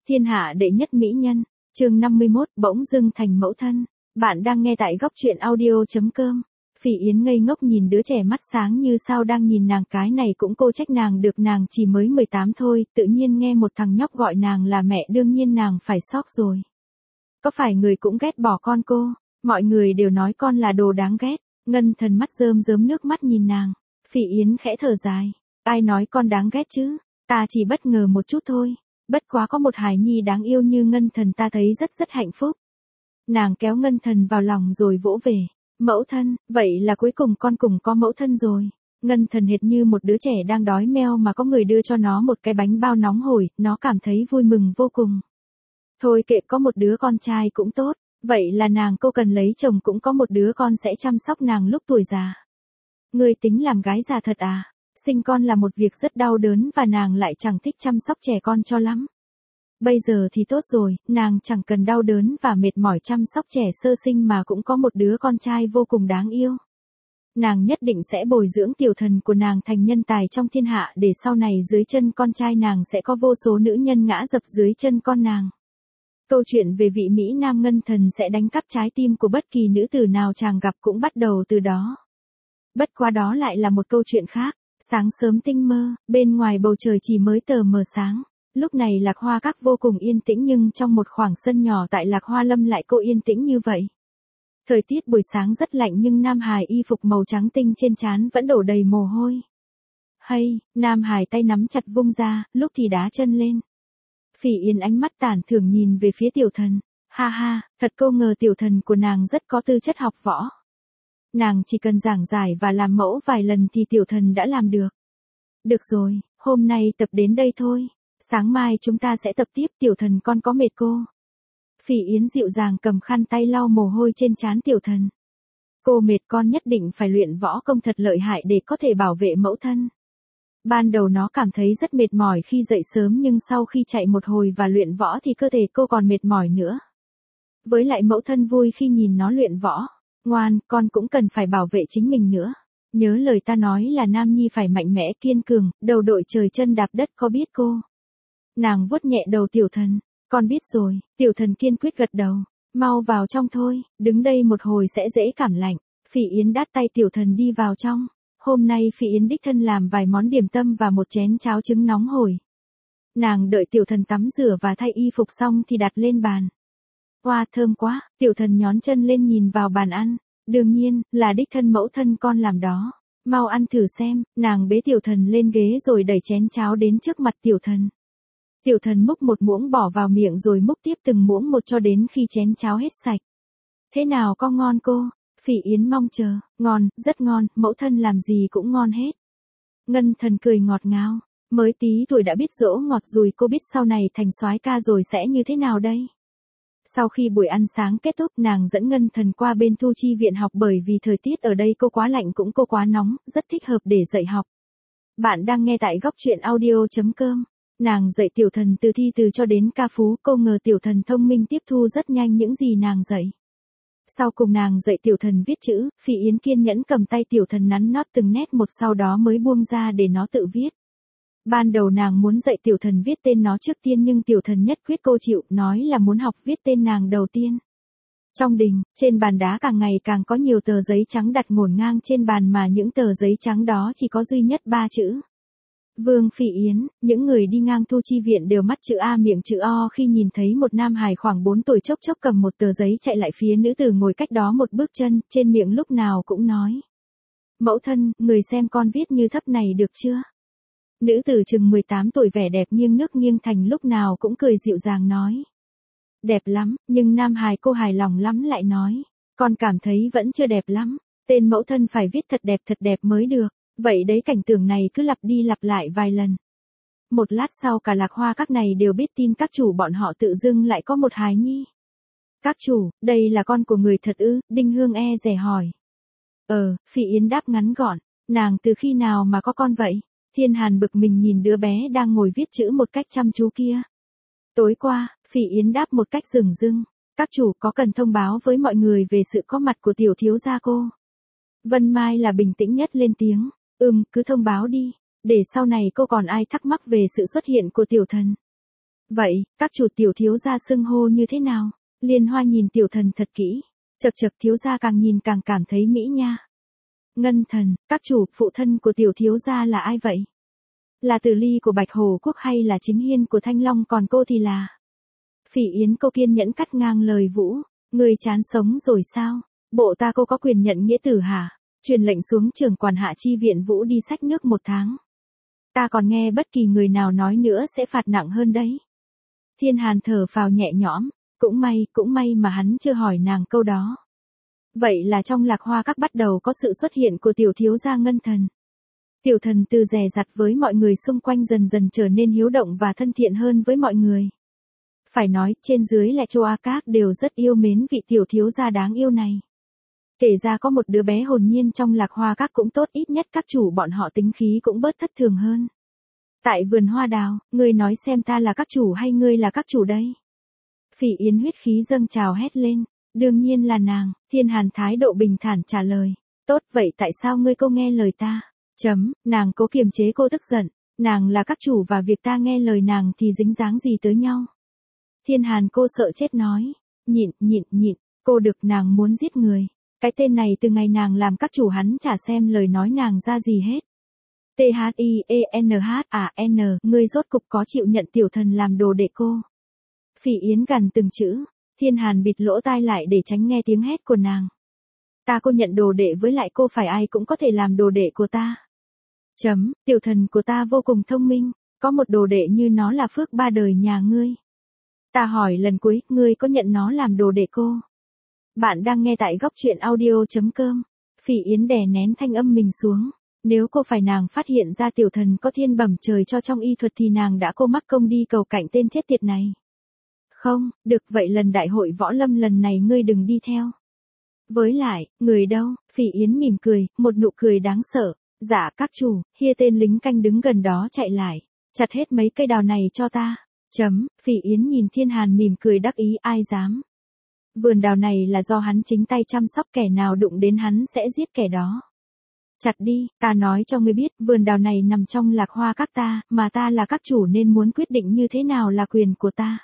Thiên hạ đệ nhất mỹ nhân, chương 51, bỗng dưng thành mẫu thân. Bạn đang nghe tại góc truyện audio.com. Phỉ Yến ngây ngốc nhìn đứa trẻ mắt sáng như sao đang nhìn nàng, cái này cũng cô trách nàng được, nàng chỉ mới 18 thôi, tự nhiên nghe một thằng nhóc gọi nàng là mẹ, đương nhiên nàng phải sốc rồi. Có phải người cũng ghét bỏ con cô? Mọi người đều nói con là đồ đáng ghét. Ngân Thần mắt rơm rớm nước mắt nhìn nàng. Phỉ Yến khẽ thở dài. Ai nói con đáng ghét chứ? Ta chỉ bất ngờ một chút thôi. Bất quá có một hài nhi đáng yêu như Ngân Thần ta thấy rất rất hạnh phúc. Nàng kéo Ngân Thần vào lòng rồi vỗ về. Mẫu thân, vậy là cuối cùng con cùng có mẫu thân rồi. Ngân Thần hệt như một đứa trẻ đang đói meo mà có người đưa cho nó một cái bánh bao nóng hổi, nó cảm thấy vui mừng vô cùng. Thôi kệ, có một đứa con trai cũng tốt, vậy là cô cần lấy chồng cũng có một đứa con sẽ chăm sóc nàng lúc tuổi già. Ngươi tính làm gái già thật à? Sinh con là một việc rất đau đớn và nàng lại chẳng thích chăm sóc trẻ con cho lắm. Bây giờ thì tốt rồi, nàng chẳng cần đau đớn và mệt mỏi chăm sóc trẻ sơ sinh mà cũng có một đứa con trai vô cùng đáng yêu. Nàng nhất định sẽ bồi dưỡng tiểu thần của nàng thành nhân tài trong thiên hạ để sau này dưới chân con trai nàng sẽ có vô số nữ nhân ngã dập dưới chân con nàng. Câu chuyện về vị Mỹ Nam Ngân Thần sẽ đánh cắp trái tim của bất kỳ nữ tử nào chàng gặp cũng bắt đầu từ đó. Bất quá đó lại là một câu chuyện khác. Sáng sớm tinh mơ, bên ngoài bầu trời chỉ mới tờ mờ sáng. Lúc này Lạc Hoa Các vô cùng yên tĩnh, nhưng trong một khoảng sân nhỏ tại Lạc Hoa Lâm lại cô yên tĩnh như vậy. Thời tiết buổi sáng rất lạnh nhưng Nam Hải y phục màu trắng tinh trên trán vẫn đổ đầy mồ hôi. Hay, Nam Hải tay nắm chặt vung ra, lúc thì đá chân lên. Phỉ Yến ánh mắt tản thưởng nhìn về phía tiểu thần. Ha ha, thật không ngờ tiểu thần của nàng rất có tư chất học võ. Nàng chỉ cần giảng giải và làm mẫu vài lần thì tiểu thần đã làm được. Được rồi, hôm nay tập đến đây thôi. Sáng mai chúng ta sẽ tập tiếp, tiểu thần con có mệt cô? Phỉ Yến dịu dàng cầm khăn tay lau mồ hôi trên trán tiểu thần. Cô mệt, con nhất định phải luyện võ công thật lợi hại để có thể bảo vệ mẫu thân. Ban đầu nó cảm thấy rất mệt mỏi khi dậy sớm nhưng sau khi chạy một hồi và luyện võ thì cơ thể cô còn mệt mỏi nữa. Với lại mẫu thân vui khi nhìn nó luyện võ. Ngoan, con cũng cần phải bảo vệ chính mình nữa. Nhớ lời ta nói là nam nhi phải mạnh mẽ kiên cường, đầu đội trời chân đạp đất, có biết cô? Nàng vuốt nhẹ đầu tiểu thần. Con biết rồi, tiểu thần kiên quyết gật đầu. Mau vào trong thôi, đứng đây một hồi sẽ dễ cảm lạnh. Phỉ Yến đát tay tiểu thần đi vào trong. Hôm nay Phỉ Yến đích thân làm vài món điểm tâm và một chén cháo trứng nóng hổi. Nàng đợi tiểu thần tắm rửa và thay y phục xong thì đặt lên bàn. Wow, thơm quá, tiểu thần nhón chân lên nhìn vào bàn ăn. Đương nhiên, là đích thân mẫu thân con làm đó. Mau ăn thử xem, nàng bế tiểu thần lên ghế rồi đẩy chén cháo đến trước mặt tiểu thần. Tiểu thần múc một muỗng bỏ vào miệng rồi múc tiếp từng muỗng một cho đến khi chén cháo hết sạch. Thế nào, có ngon cô? Phỉ Yến mong chờ. Ngon, rất ngon, mẫu thân làm gì cũng ngon hết. Ngân Thần cười ngọt ngào. Mới tí tuổi đã biết dỗ ngọt rồi, cô biết sau này thành soái ca rồi sẽ như thế nào đây? Sau khi buổi ăn sáng kết thúc, nàng dẫn Ngân Thần qua bên Thu Chi viện học bởi vì thời tiết ở đây cô quá lạnh cũng cô quá nóng, rất thích hợp để dạy học. Bạn đang nghe tại góc truyện audio.com. Nàng dạy tiểu thần từ thi từ cho đến ca phú, cô ngờ tiểu thần thông minh tiếp thu rất nhanh những gì nàng dạy. Sau cùng nàng dạy tiểu thần viết chữ, Phỉ Yến kiên nhẫn cầm tay tiểu thần nắn nót từng nét một, sau đó mới buông ra để nó tự viết. Ban đầu nàng muốn dạy tiểu thần viết tên nó trước tiên nhưng tiểu thần nhất quyết cô chịu, nói là muốn học viết tên nàng đầu tiên. Trong đình, trên bàn đá càng ngày càng có nhiều tờ giấy trắng đặt ngổn ngang trên bàn mà những tờ giấy trắng đó chỉ có duy nhất 3 chữ. Vương Phỉ Yến. Những người đi ngang Thu Chi viện đều mắt chữ A miệng chữ O khi nhìn thấy một nam hài khoảng 4 tuổi chốc chốc cầm một tờ giấy chạy lại phía nữ tử ngồi cách đó một bước chân, trên miệng lúc nào cũng nói. Mẫu thân, người xem con viết như thấp này được chưa? Nữ tử chừng 18 tuổi vẻ đẹp nghiêng nước nghiêng thành lúc nào cũng cười dịu dàng nói. Đẹp lắm, nhưng nam hài cô hài lòng lắm lại nói. Con cảm thấy vẫn chưa đẹp lắm, tên mẫu thân phải viết thật đẹp mới được. Vậy đấy, cảnh tượng này cứ lặp đi lặp lại vài lần. Một lát sau cả Lạc Hoa Các này đều biết tin các chủ bọn họ tự dưng lại có một hài nhi. Các chủ, đây là con của người thật ư? Đinh Hương e dè hỏi. Phỉ Yến đáp ngắn gọn. Nàng từ khi nào mà có con vậy? Thiên Hàn bực mình nhìn đứa bé đang ngồi viết chữ một cách chăm chú kia. Tối qua, Phỉ Yến đáp một cách dửng dưng. Các chủ có cần thông báo với mọi người về sự có mặt của tiểu thiếu gia cô? Vân Mai là bình tĩnh nhất lên tiếng. Cứ thông báo đi, để sau này cô còn ai thắc mắc về sự xuất hiện của tiểu thần. Vậy, các chủ tiểu thiếu gia xưng hô như thế nào? Liên Hoa nhìn tiểu thần thật kỹ. Chật chật, thiếu gia càng nhìn càng cảm thấy mỹ nha. Ngân thần, các chủ, phụ thân của tiểu thiếu gia là ai vậy? Là Từ Ly của Bạch Hồ Quốc hay là Chính Hiên của Thanh Long, còn cô thì là... Phỉ Yến cô kiên nhẫn cắt ngang lời Vũ. Người chán sống rồi sao? Bộ ta cô có quyền nhận nghĩa tử hả? Truyền lệnh xuống trưởng quản hạ chi viện Vũ đi xách nước 1 tháng. Ta còn nghe bất kỳ người nào nói nữa sẽ phạt nặng hơn đấy. Thiên Hàn thở phào nhẹ nhõm. Cũng may mà hắn chưa hỏi nàng câu đó. Vậy là trong Lạc Hoa Các bắt đầu có sự xuất hiện của tiểu thiếu gia Ngân thần. Tiểu thần từ dè dặt với mọi người xung quanh dần dần trở nên hiếu động và thân thiện hơn với mọi người. Phải nói, trên dưới Lệ Châu A Các đều rất yêu mến vị tiểu thiếu gia đáng yêu này. Kể ra có một đứa bé hồn nhiên trong Lạc Hoa Các cũng tốt, ít nhất các chủ bọn họ tính khí cũng bớt thất thường hơn. Tại vườn hoa đào, ngươi nói xem ta là các chủ hay ngươi là các chủ đây? Phỉ Yến huyết khí dâng trào hét lên. Đương nhiên là nàng. Thiên Hàn thái độ bình thản trả lời. Tốt, vậy tại sao ngươi cô nghe lời ta? Nàng cố kiềm chế cô tức giận. Nàng là các chủ và việc ta nghe lời nàng thì dính dáng gì tới nhau? Thiên Hàn cô sợ chết nói. Nhịn, cô được nàng muốn giết người. Cái tên này từ ngày nàng làm các chủ hắn chả xem lời nói nàng ra gì hết. THIENHAN, ngươi rốt cục có chịu nhận tiểu thần làm đồ đệ cô? Phỉ Yến gằn từng chữ. Thiên Hàn bịt lỗ tai lại để tránh nghe tiếng hét của nàng. Ta cô nhận đồ đệ, với lại cô phải ai cũng có thể làm đồ đệ của ta. Tiểu thần của ta vô cùng thông minh, có một đồ đệ như nó là phước 3 đời nhà ngươi. Ta hỏi lần cuối, ngươi có nhận nó làm đồ đệ cô? Bạn đang nghe tại góc truyện audio.com. Phỉ Yến đè nén thanh âm mình xuống. Nếu cô phải nàng phát hiện ra tiểu thần có thiên bẩm trời cho trong y thuật thì nàng đã cô mắc công đi cầu cạnh tên chết tiệt này. Không, được, vậy lần đại hội võ lâm lần này ngươi đừng đi theo. Với lại, người đâu? Phỉ Yến mỉm cười, một nụ cười đáng sợ. Dạ các chủ, hia tên lính canh đứng gần đó chạy lại. Chặt hết mấy cây đào này cho ta. Phỉ Yến nhìn Thiên Hàn mỉm cười đắc ý, ai dám. Vườn đào này là do hắn chính tay chăm sóc, kẻ nào đụng đến hắn sẽ giết kẻ đó. Chặt đi, ta nói cho ngươi biết, vườn đào này nằm trong Lạc Hoa Các ta, mà ta là các chủ nên muốn quyết định như thế nào là quyền của ta.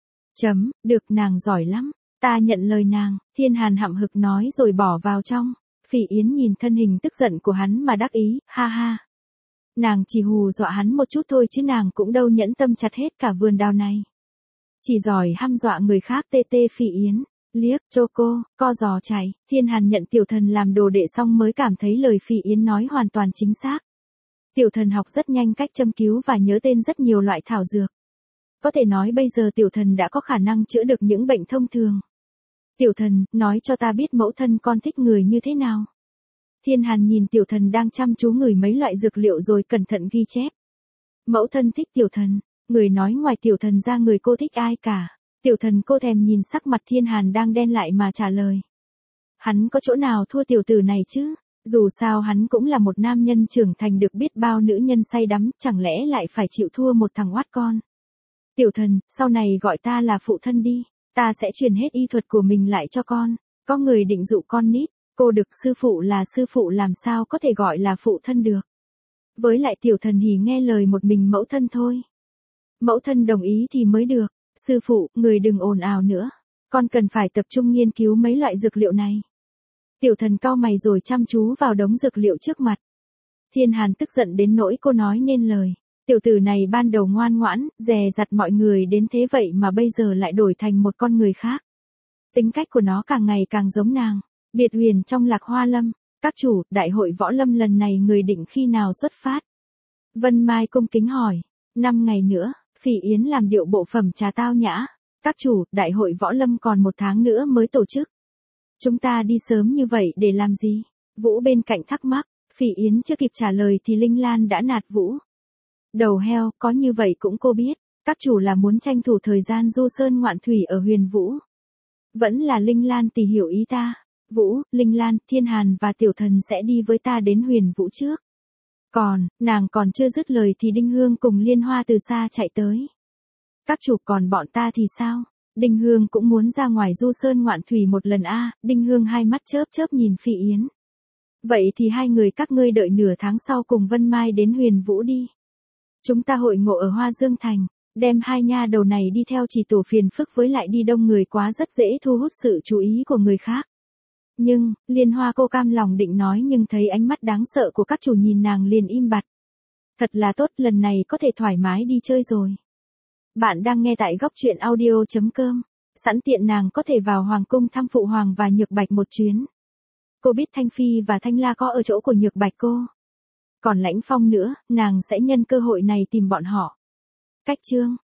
Được, nàng giỏi lắm, ta nhận lời nàng. Thiên Hàn hậm hực nói rồi bỏ vào trong. Phỉ Yến nhìn thân hình tức giận của hắn mà đắc ý, ha ha. Nàng chỉ hù dọa hắn một chút thôi chứ nàng cũng đâu nhẫn tâm chặt hết cả vườn đào này. Chỉ giỏi hăm dọa người khác. Phỉ Yến, liếc, Choco, co giò chạy. Thiên Hàn nhận tiểu thần làm đồ đệ xong mới cảm thấy lời Phỉ Yến nói hoàn toàn chính xác. Tiểu thần học rất nhanh cách châm cứu và nhớ tên rất nhiều loại thảo dược. Có thể nói bây giờ tiểu thần đã có khả năng chữa được những bệnh thông thường. Tiểu thần, nói cho ta biết mẫu thân con thích người như thế nào? Thiên Hàn nhìn tiểu thần đang chăm chú ngửi mấy loại dược liệu rồi cẩn thận ghi chép. Mẫu thân thích tiểu thần, người nói ngoài tiểu thần ra người cô thích ai cả. Tiểu thần cô thèm nhìn sắc mặt Thiên Hàn đang đen lại mà trả lời. Hắn có chỗ nào thua tiểu tử này chứ? Dù sao hắn cũng là một nam nhân trưởng thành được biết bao nữ nhân say đắm, chẳng lẽ lại phải chịu thua một thằng oát con? Tiểu thần, sau này gọi ta là phụ thân đi, ta sẽ truyền hết y thuật của mình lại cho con. Có người định dụ con nít, cô được sư phụ là sư phụ làm sao có thể gọi là phụ thân được. Với lại tiểu thần hỉ nghe lời một mình mẫu thân thôi. Mẫu thân đồng ý thì mới được. Sư phụ, người đừng ồn ào nữa. Con cần phải tập trung nghiên cứu mấy loại dược liệu này. Tiểu thần cau mày rồi chăm chú vào đống dược liệu trước mặt. Thiên Hàn tức giận đến nỗi cô nói nên lời. Tiểu tử này ban đầu ngoan ngoãn, dè dặt mọi người đến thế vậy mà bây giờ lại đổi thành một con người khác. Tính cách của nó càng ngày càng giống nàng. Biệt huyền trong Lạc Hoa Lâm. Các chủ, đại hội võ lâm lần này người định khi nào xuất phát? Vân Mai cung kính hỏi. 5 ngày nữa. Phỉ Yến làm điệu bộ phẩm trà tao nhã. Các chủ, đại hội võ lâm còn 1 tháng nữa mới tổ chức. Chúng ta đi sớm như vậy để làm gì? Vũ bên cạnh thắc mắc. Phỉ Yến chưa kịp trả lời thì Linh Lan đã nạt Vũ. Đầu heo, có như vậy cũng cô biết. Các chủ là muốn tranh thủ thời gian du sơn ngoạn thủy ở Huyền Vũ. Vẫn là Linh Lan tỷ hiểu ý ta. Vũ, Linh Lan, Thiên Hàn và tiểu thần sẽ đi với ta đến Huyền Vũ trước. Nàng còn chưa dứt lời thì Đinh Hương cùng Liên Hoa từ xa chạy tới. Các chủ, còn bọn ta thì sao? Đinh Hương cũng muốn ra ngoài du sơn ngoạn thủy một lần a. Đinh Hương hai mắt chớp chớp nhìn Phỉ Yến. Vậy thì hai người các ngươi đợi nửa tháng sau cùng Vân Mai đến Huyền Vũ đi. Chúng ta hội ngộ ở Hoa Dương Thành. Đem hai nha đầu này đi theo chỉ tổ phiền phức với lại đi đông người quá rất dễ thu hút sự chú ý của người khác. Nhưng, Liên Hoa cô cam lòng định nói nhưng thấy ánh mắt đáng sợ của các chủ nhìn nàng liền im bặt. Thật là tốt, lần này có thể thoải mái đi chơi rồi. Bạn đang nghe tại góc truyện audio.com. Sẵn tiện nàng có thể vào Hoàng cung thăm Phụ Hoàng và Nhược Bạch một chuyến. Cô biết Thanh Phi và Thanh La có ở chỗ của Nhược Bạch cô. Còn Lãnh Phong nữa, nàng sẽ nhân cơ hội này tìm bọn họ. Cách chương